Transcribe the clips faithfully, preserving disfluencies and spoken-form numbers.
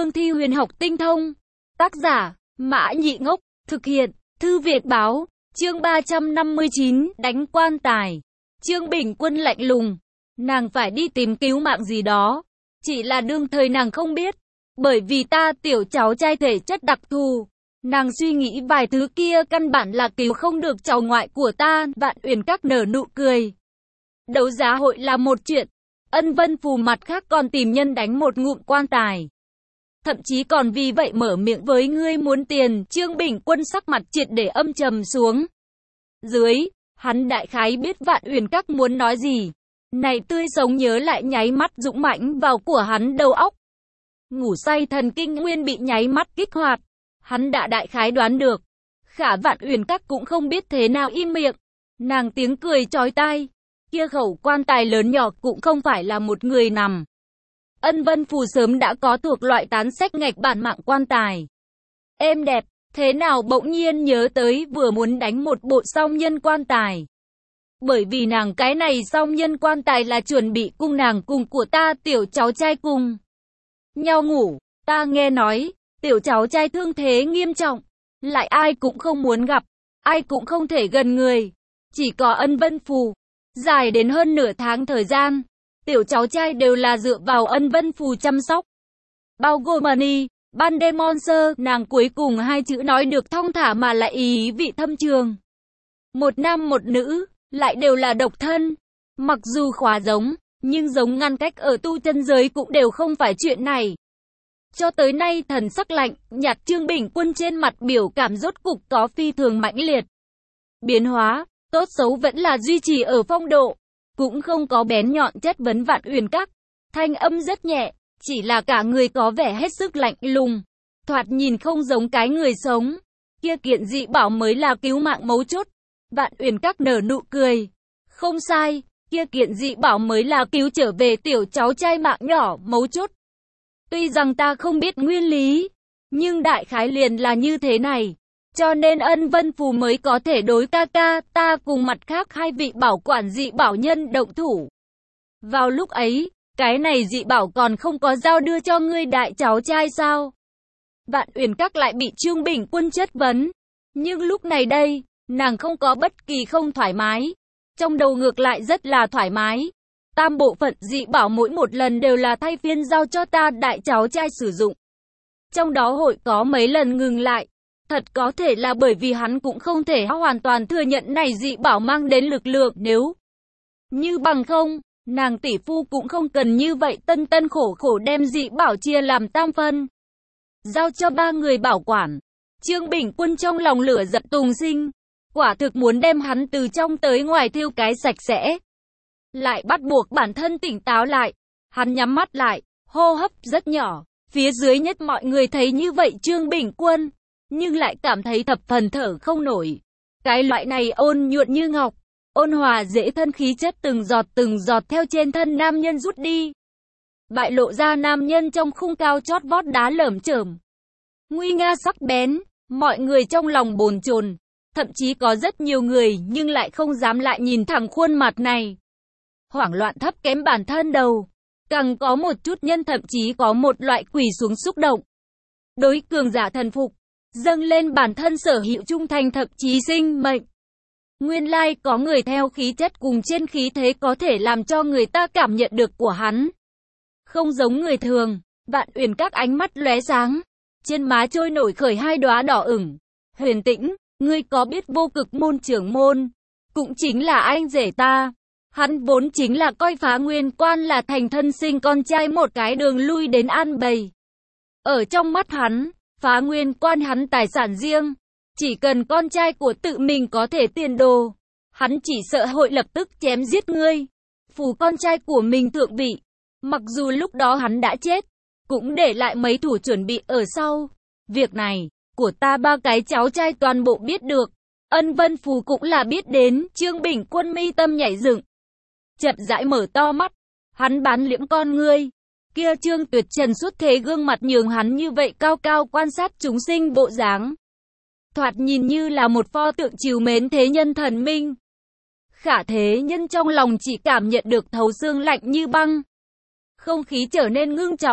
cương thi huyền học tinh thông. Tác giả, Mã Nhị Ngốc, thực hiện, Thư Việt Báo, chương ba trăm năm mươi chín, đánh quan tài. Trương Bình Quân lạnh lùng, nàng phải đi tìm cứu mạng gì đó, chỉ là đương thời nàng không biết, bởi vì ta tiểu cháu trai thể chất đặc thù. Nàng suy nghĩ vài thứ kia căn bản là cứu không được cháu ngoại của ta. Vạn Uyển Các nở nụ cười. Đấu giá hội là một chuyện, Ân Vân Phù mặt khác còn tìm nhân đánh một ngụm quan tài. Thậm chí còn vì vậy mở miệng với ngươi muốn tiền. Trương Bình Quân sắc mặt triệt để âm trầm xuống. Dưới, hắn đại khái biết Vạn Uyển Các muốn nói gì. Này tươi sống nhớ lại nháy mắt dũng mãnh vào của hắn đầu óc. Ngủ say thần kinh nguyên bị nháy mắt kích hoạt. Hắn đã đại khái đoán được. Khả Vạn Uyển Các cũng không biết thế nào im miệng. Nàng tiếng cười chói tai. Kia khẩu quan tài lớn nhỏ cũng không phải là một người nằm. Ân Vân Phù sớm đã có thuộc loại tán sách ngạch bản mạng quan tài. Êm đẹp, thế nào bỗng nhiên nhớ tới vừa muốn đánh một bộ song nhân quan tài. Bởi vì nàng cái này song nhân quan tài là chuẩn bị cùng nàng cùng của ta tiểu cháu trai cùng nhau ngủ. Ta nghe nói, tiểu cháu trai thương thế nghiêm trọng, lại ai cũng không muốn gặp, ai cũng không thể gần người. Chỉ có Ân Vân Phù, dài đến hơn nửa tháng thời gian, tiểu cháu trai đều là dựa vào Ân Vân Phù chăm sóc. Bao gồm Money, ban đêm monster, nàng cuối cùng hai chữ nói được thong thả mà lại ý vị thâm trường. Một nam một nữ, lại đều là độc thân. Mặc dù khóa giống, nhưng giống ngăn cách ở tu chân giới cũng đều không phải chuyện này. Cho tới nay thần sắc lạnh, nhạt Trương Bình Quân trên mặt biểu cảm rốt cục có phi thường mãnh liệt. Biến hóa, tốt xấu vẫn là duy trì ở phong độ, cũng không có bén nhọn chất vấn Vạn Uyển Các. Thanh âm rất nhẹ, chỉ là cả người có vẻ hết sức lạnh lùng, thoạt nhìn không giống cái người sống. Kia kiện dị bảo mới là cứu mạng mấu chốt. Vạn Uyển Các nở nụ cười. Không sai, kia kiện dị bảo mới là cứu trở về tiểu cháu trai mạng nhỏ mấu chốt. Tuy rằng ta không biết nguyên lý, nhưng đại khái liền là như thế này. Cho nên Ân Vân Phù mới có thể đối ca ca ta cùng mặt khác hai vị bảo quản dị bảo nhân động thủ. Vào lúc ấy, cái này dị bảo còn không có giao đưa cho ngươi đại cháu trai sao? Vạn Uyển Các lại bị Trương Bình Quân chất vấn. Nhưng lúc này đây, nàng không có bất kỳ không thoải mái. Trong đầu ngược lại rất là thoải mái. Tam bộ phận dị bảo mỗi một lần đều là thay phiên giao cho ta đại cháu trai sử dụng. Trong đó hội có mấy lần ngừng lại. Thật có thể là bởi vì hắn cũng không thể hoàn toàn thừa nhận này dị bảo mang đến lực lượng, nếu như bằng không, nàng tỷ phu cũng không cần như vậy tân tân khổ khổ đem dị bảo chia làm tam phân. Giao cho ba người bảo quản. Trương Bình Quân trong lòng lửa giận tùng sinh. Quả thực muốn đem hắn từ trong tới ngoài thiêu cái sạch sẽ. Lại bắt buộc bản thân tỉnh táo lại. Hắn nhắm mắt lại, hô hấp rất nhỏ. Phía dưới nhất mọi người thấy như vậy Trương Bình Quân, nhưng lại cảm thấy thập phần thở không nổi. Cái loại này ôn nhuận như ngọc, ôn hòa dễ thân khí chất từng giọt từng giọt theo trên thân nam nhân rút đi. Bại lộ ra nam nhân trong khung cao chót vót đá lởm chởm. Nguy nga sắc bén, mọi người trong lòng bồn chồn. Thậm chí có rất nhiều người nhưng lại không dám lại nhìn thẳng khuôn mặt này. Hoảng loạn thấp kém bản thân đầu. Càng có một chút nhân thậm chí có một loại quỳ xuống xúc động. Đối cường giả thần phục, dâng lên bản thân sở hữu trung thành thậm chí sinh mệnh. Nguyên lai có người theo khí chất cùng trên khí thế có thể làm cho người ta cảm nhận được của hắn. Không giống người thường, Vạn Uyển Các ánh mắt lóe sáng. Trên má trôi nổi khởi hai đóa đỏ ửng. Huyền Tĩnh, ngươi có biết Vô Cực môn trưởng môn, cũng chính là anh rể ta. Hắn vốn chính là coi Phá Nguyên Quan là thành thân sinh con trai một cái đường lui đến an bày. Ở trong mắt hắn, Phá Nguyên Quan hắn tài sản riêng. Chỉ cần con trai của tự mình có thể tiền đồ, hắn chỉ sợ hội lập tức chém giết ngươi. Phù con trai của mình thượng vị. Mặc dù lúc đó hắn đã chết, cũng để lại mấy thủ chuẩn bị ở sau. Việc này, của ta ba cái cháu trai toàn bộ biết được. Ân Vân Phù cũng là biết đến. Trương Bình Quân mi tâm nhảy dựng, chậm rãi mở to mắt. Hắn bán liễm con ngươi. Kia Trương Tuyệt Trần xuất thế gương mặt nhường hắn như vậy cao cao quan sát chúng sinh bộ dáng. Thoạt nhìn như là một pho tượng trìu mến thế nhân thần minh. Khả thế nhân trong lòng chỉ cảm nhận được thấu xương lạnh như băng. Không khí trở nên ngưng trọng.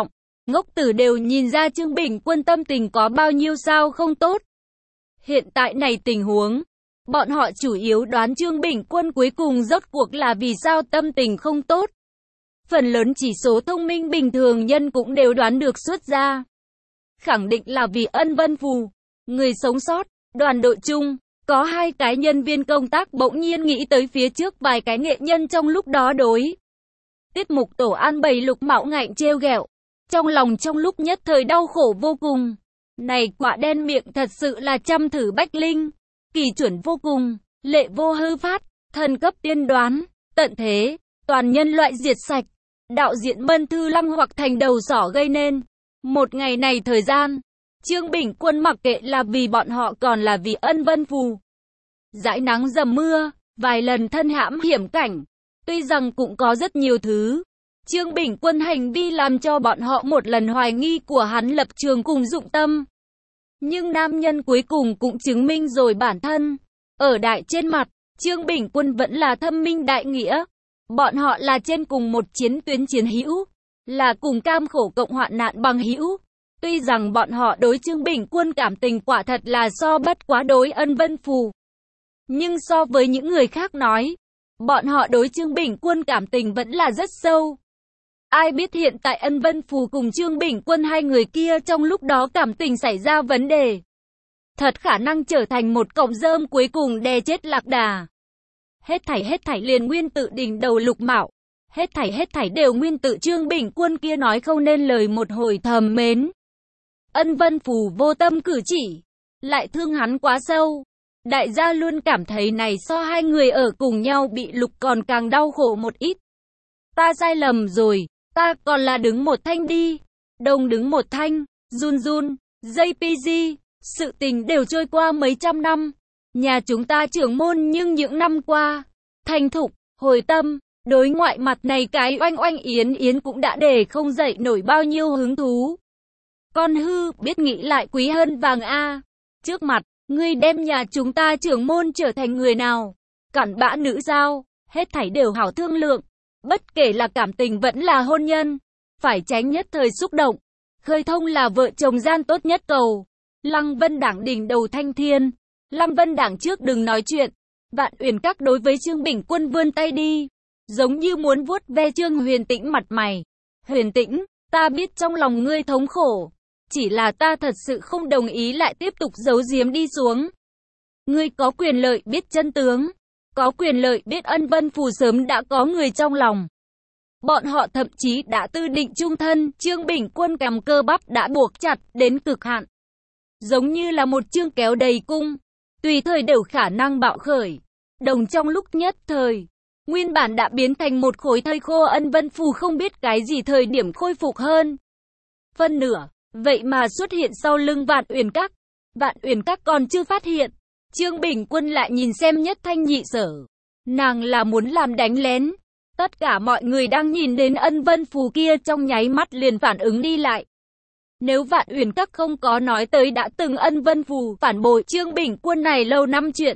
ngốc tử đều nhìn ra Trương Bình Quân tâm tình có bao nhiêu sao không tốt. Hiện tại này tình huống, bọn họ chủ yếu đoán Trương Bình Quân cuối cùng rốt cuộc là vì sao tâm tình không tốt. Phần lớn chỉ số thông minh bình thường nhân cũng đều đoán được xuất ra. Khẳng định là vì Ân Vân Phù, người sống sót, đoàn đội chung, có hai cái nhân viên công tác bỗng nhiên nghĩ tới phía trước vài cái nghệ nhân trong lúc đó đối. Tiết mục tổ an bày Lục Mạo ngạnh trêu ghẹo, trong lòng trong lúc nhất thời đau khổ vô cùng. Này quả đen miệng thật sự là trăm thử bách linh, kỳ chuẩn vô cùng, lệ vô hư phát, thần cấp tiên đoán, tận thế, toàn nhân loại diệt sạch. Đạo diễn Mân Thư Lăng hoặc thành đầu sỏ gây nên. Một ngày này thời gian, Trương Bình Quân mặc kệ là vì bọn họ còn là vì Ân Vân Phù. Dãi nắng dầm mưa, vài lần thân hãm hiểm cảnh. Tuy rằng cũng có rất nhiều thứ, Trương Bình Quân hành vi làm cho bọn họ một lần hoài nghi của hắn lập trường cùng dụng tâm. Nhưng nam nhân cuối cùng cũng chứng minh rồi bản thân. Ở đại trên mặt, Trương Bình Quân vẫn là thâm minh đại nghĩa. Bọn họ là trên cùng một chiến tuyến chiến hữu, là cùng cam khổ cộng hoạn nạn bằng hữu. Tuy rằng bọn họ đối Trương Bình Quân cảm tình quả thật là so bất quá đối Ân Vân Phù. Nhưng so với những người khác nói, bọn họ đối Trương Bình Quân cảm tình vẫn là rất sâu. Ai biết hiện tại Ân Vân Phù cùng Trương Bình Quân hai người kia trong lúc đó cảm tình xảy ra vấn đề. Thật khả năng trở thành một cọng rơm cuối cùng đè chết lạc đà. Hết thảy hết thảy liền nguyên tự đỉnh đầu Lục Mạo. Hết thảy hết thảy đều nguyên tự Trương Bình Quân kia nói không nên lời một hồi thầm mến. Ân Vân Phù vô tâm cử chỉ, lại thương hắn quá sâu. Đại gia luôn cảm thấy này so hai người ở cùng nhau bị Lục còn càng đau khổ một ít. Ta sai lầm rồi, ta còn là đứng một thanh đi. Đông đứng một thanh, run run, gi pê giê, sự tình đều trôi qua mấy trăm năm. Nhà chúng ta trưởng môn nhưng những năm qua, thành thục, hồi tâm, đối ngoại mặt này cái oanh oanh yến yến cũng đã để không dậy nổi bao nhiêu hứng thú. Con hư, biết nghĩ lại quý hơn vàng a. Trước mặt, ngươi đem nhà chúng ta trưởng môn trở thành người nào? Cặn bã nữ sao? Hết thảy đều hảo thương lượng. Bất kể là cảm tình vẫn là hôn nhân, phải tránh nhất thời xúc động. Khơi thông là vợ chồng gian tốt nhất cầu. Lăng Vân Đảng đỉnh đầu thanh thiên. Lăng Vân Đảng trước đừng nói chuyện. Vạn Uyển Các đối với Trương Bình Quân vươn tay đi, giống như muốn vuốt ve Trương Huyền Tĩnh mặt mày. Huyền Tĩnh, ta biết trong lòng ngươi thống khổ, chỉ là ta thật sự không đồng ý lại tiếp tục giấu giếm đi xuống. Ngươi có quyền lợi biết chân tướng, có quyền lợi biết Ân Vân Phù sớm đã có người trong lòng. Bọn họ thậm chí đã tư định chung thân. Trương Bình Quân cầm cơ bắp đã buộc chặt đến cực hạn, giống như là một chương kéo đầy cung, tùy thời đều khả năng bạo khởi. Đồng trong lúc nhất thời, nguyên bản đã biến thành một khối thây khô Ân Vân Phù không biết cái gì thời điểm khôi phục hơn phân nửa, vậy mà xuất hiện sau lưng Vạn Uyển Các. Vạn Uyển Các còn chưa phát hiện, Trương Bình Quân lại nhìn xem Nhất Thanh Nhị Sở. Nàng là muốn làm đánh lén. Tất cả mọi người đang nhìn đến Ân Vân Phù kia trong nháy mắt liền phản ứng đi lại. Nếu Vạn Uyển Các không có nói tới đã từng Ân Vân Phù phản bội Trương Bình Quân này lâu năm chuyện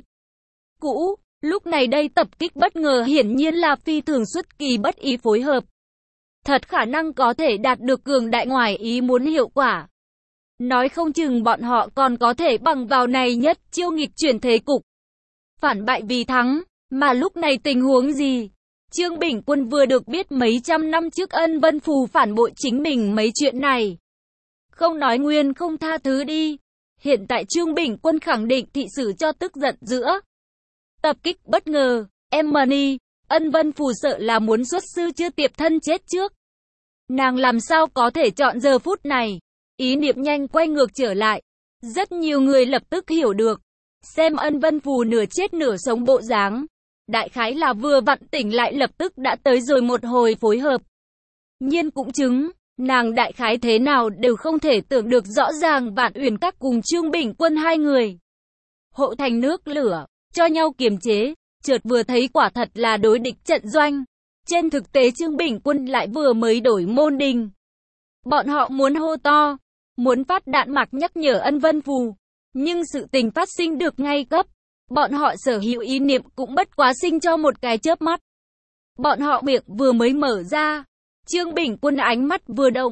cũ, lúc này đây tập kích bất ngờ hiển nhiên là phi thường xuất kỳ bất ý phối hợp. Thật khả năng có thể đạt được cường đại ngoài ý muốn hiệu quả. Nói không chừng bọn họ còn có thể bằng vào này nhất chiêu nghịch chuyển thế cục. Phản bại vì thắng, mà lúc này tình huống gì? Trương Bình Quân vừa được biết mấy trăm năm trước Ân Vân Phù phản bội chính mình mấy chuyện này. Không nói nguyên không tha thứ đi. Hiện tại Trương Bình Quân khẳng định thị xử cho tức giận giữa. Tập kích bất ngờ, Emily, Ân Vân Phù sợ là muốn xuất sư chưa tiệp thân chết trước. Nàng làm sao có thể chọn giờ phút này? Ý niệm nhanh quay ngược trở lại. Rất nhiều người lập tức hiểu được. Xem Ân Vân Phù nửa chết nửa sống bộ dáng. Đại khái là vừa vặn tỉnh lại lập tức đã tới rồi một hồi phối hợp. Nhiên cũng chứng, nàng đại khái thế nào đều không thể tưởng được rõ ràng Vạn Uyển Các cùng Trương Bình Quân hai người. Hộ thành nước lửa, cho nhau kiềm chế, chợt vừa thấy quả thật là đối địch trận doanh. Trên thực tế Trương Bình Quân lại vừa mới đổi môn đình. Bọn họ muốn hô to, muốn phát đạn mạc nhắc nhở Ân Vân Phù. Nhưng sự tình phát sinh được ngay cấp. Bọn họ sở hữu ý niệm cũng bất quá sinh cho một cái chớp mắt. Bọn họ miệng vừa mới mở ra, Trương Bình Quân ánh mắt vừa động,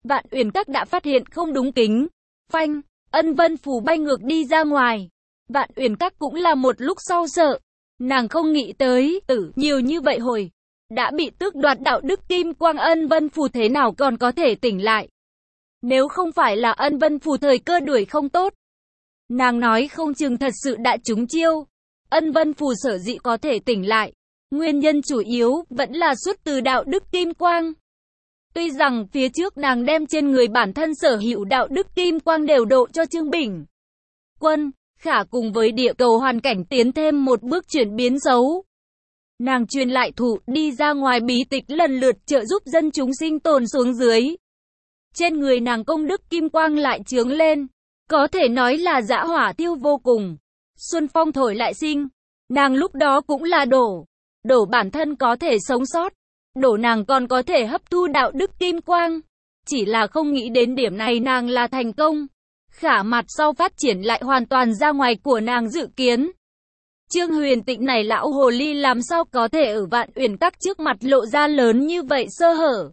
Vạn Uyển Các đã phát hiện không đúng kính. Phanh, Ân Vân Phù bay ngược đi ra ngoài. Vạn Uyển Các cũng là một lúc sau sợ. Nàng không nghĩ tới, tử nhiều như vậy hồi. Đã bị tước đoạt đạo đức kim quang, Ân Vân Phù thế nào còn có thể tỉnh lại. Nếu không phải là Ân Vân Phù thời cơ đuổi không tốt. Nàng nói không chừng thật sự đã trúng chiêu. Ân Vân Phù sở dĩ có thể tỉnh lại. Nguyên nhân chủ yếu vẫn là xuất từ đạo đức kim quang. Tuy rằng phía trước nàng đem trên người bản thân sở hữu đạo đức kim quang đều độ cho Trương Bình Quân, khả cùng với địa cầu hoàn cảnh tiến thêm một bước chuyển biến xấu. Nàng truyền lại thủ đi ra ngoài bí tịch lần lượt trợ giúp dân chúng sinh tồn xuống dưới. Trên người nàng công đức kim quang lại chướng lên, có thể nói là dã hỏa tiêu vô cùng. Xuân phong thổi lại sinh, nàng lúc đó cũng là đổ, đổ bản thân có thể sống sót, đổ nàng còn có thể hấp thu đạo đức kim quang. Chỉ là không nghĩ đến điểm này nàng là thành công. Khả mặt sau phát triển lại hoàn toàn ra ngoài của nàng dự kiến. Trương Huyền Tịnh này lão hồ ly làm sao có thể ở Vạn Uyển Các trước mặt lộ ra lớn như vậy sơ hở.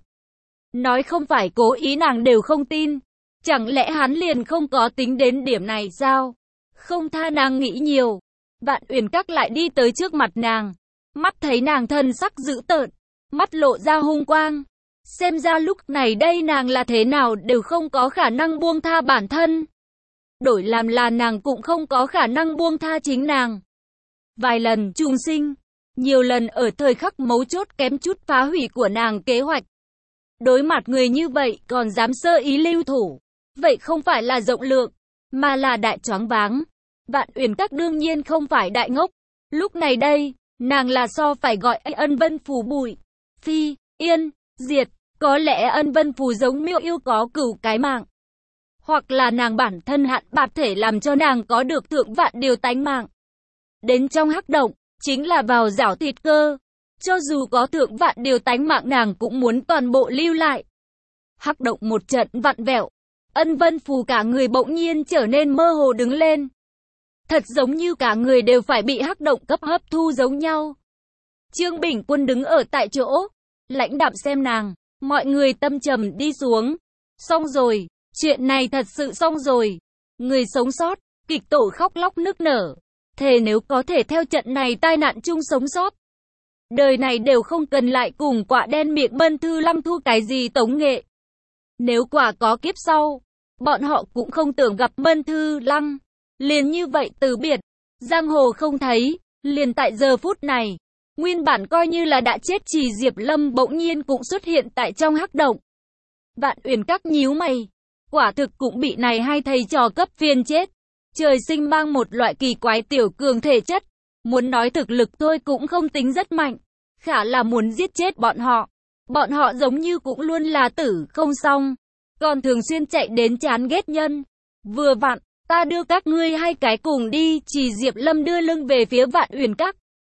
Nói không phải cố ý nàng đều không tin. Chẳng lẽ hắn liền không có tính đến điểm này sao? Không tha nàng nghĩ nhiều. Vạn Uyển Các lại đi tới trước mặt nàng. Mắt thấy nàng thân sắc dữ tợn, mắt lộ ra hung quang. Xem ra lúc này đây nàng là thế nào đều không có khả năng buông tha bản thân. Đổi làm là nàng cũng không có khả năng buông tha chính nàng. Vài lần trùng sinh, nhiều lần ở thời khắc mấu chốt kém chút phá hủy của nàng kế hoạch. Đối mặt người như vậy còn dám sơ ý lưu thủ. Vậy không phải là rộng lượng, mà là đại choáng váng. Vạn Uyển Các đương nhiên không phải đại ngốc. Lúc này đây, nàng là so phải gọi Ân Vân Phù bụi, phi, yên, diệt. Có lẽ Ân Vân Phù giống miêu yêu có cửu cái mạng. Hoặc là nàng bản thân hạn bạt thể làm cho nàng có được thượng vạn điều tánh mạng. Đến trong hắc động, chính là vào rảo thịt cơ. Cho dù có thượng vạn điều tánh mạng nàng cũng muốn toàn bộ lưu lại. Hắc động một trận vặn vẹo. Ân Vân Phù cả người bỗng nhiên trở nên mơ hồ đứng lên. Thật giống như cả người đều phải bị hắc động cấp hấp thu giống nhau. Trương Bình Quân đứng ở tại chỗ, lãnh đạm xem nàng. Mọi người tâm trầm đi xuống. Xong rồi, chuyện này thật sự xong rồi. Người sống sót, kịch tổ khóc lóc nức nở. Thề nếu có thể theo trận này tai nạn chung sống sót, đời này đều không cần lại cùng quả đen miệng Mân Thư Lăng thu cái gì tống nghệ. Nếu quả có kiếp sau, bọn họ cũng không tưởng gặp Mân Thư Lăng. Liền như vậy từ biệt, giang hồ không thấy, liền tại giờ phút này. Nguyên bản coi như là đã chết Trì Diệp Lâm bỗng nhiên cũng xuất hiện tại trong hắc động. Vạn Uyển Các nhíu mày, quả thực cũng bị này hai thầy trò cấp phiền chết. Trời sinh mang một loại kỳ quái tiểu cường thể chất, muốn nói thực lực thôi cũng không tính rất mạnh, khả là muốn giết chết bọn họ. Bọn họ giống như cũng luôn là tử không xong, còn thường xuyên chạy đến chán ghét nhân. Vừa vặn, ta đưa các ngươi hai cái cùng đi. Trì Diệp Lâm đưa lưng về phía Vạn Uyển Các,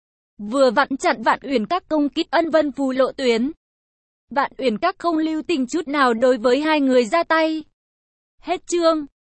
vừa vặn chặn Vạn Uyển Các công kích Ân Vân Phù lộ tuyến. Vạn Uyển Các không lưu tình chút nào đối với hai người ra tay. Hết chương.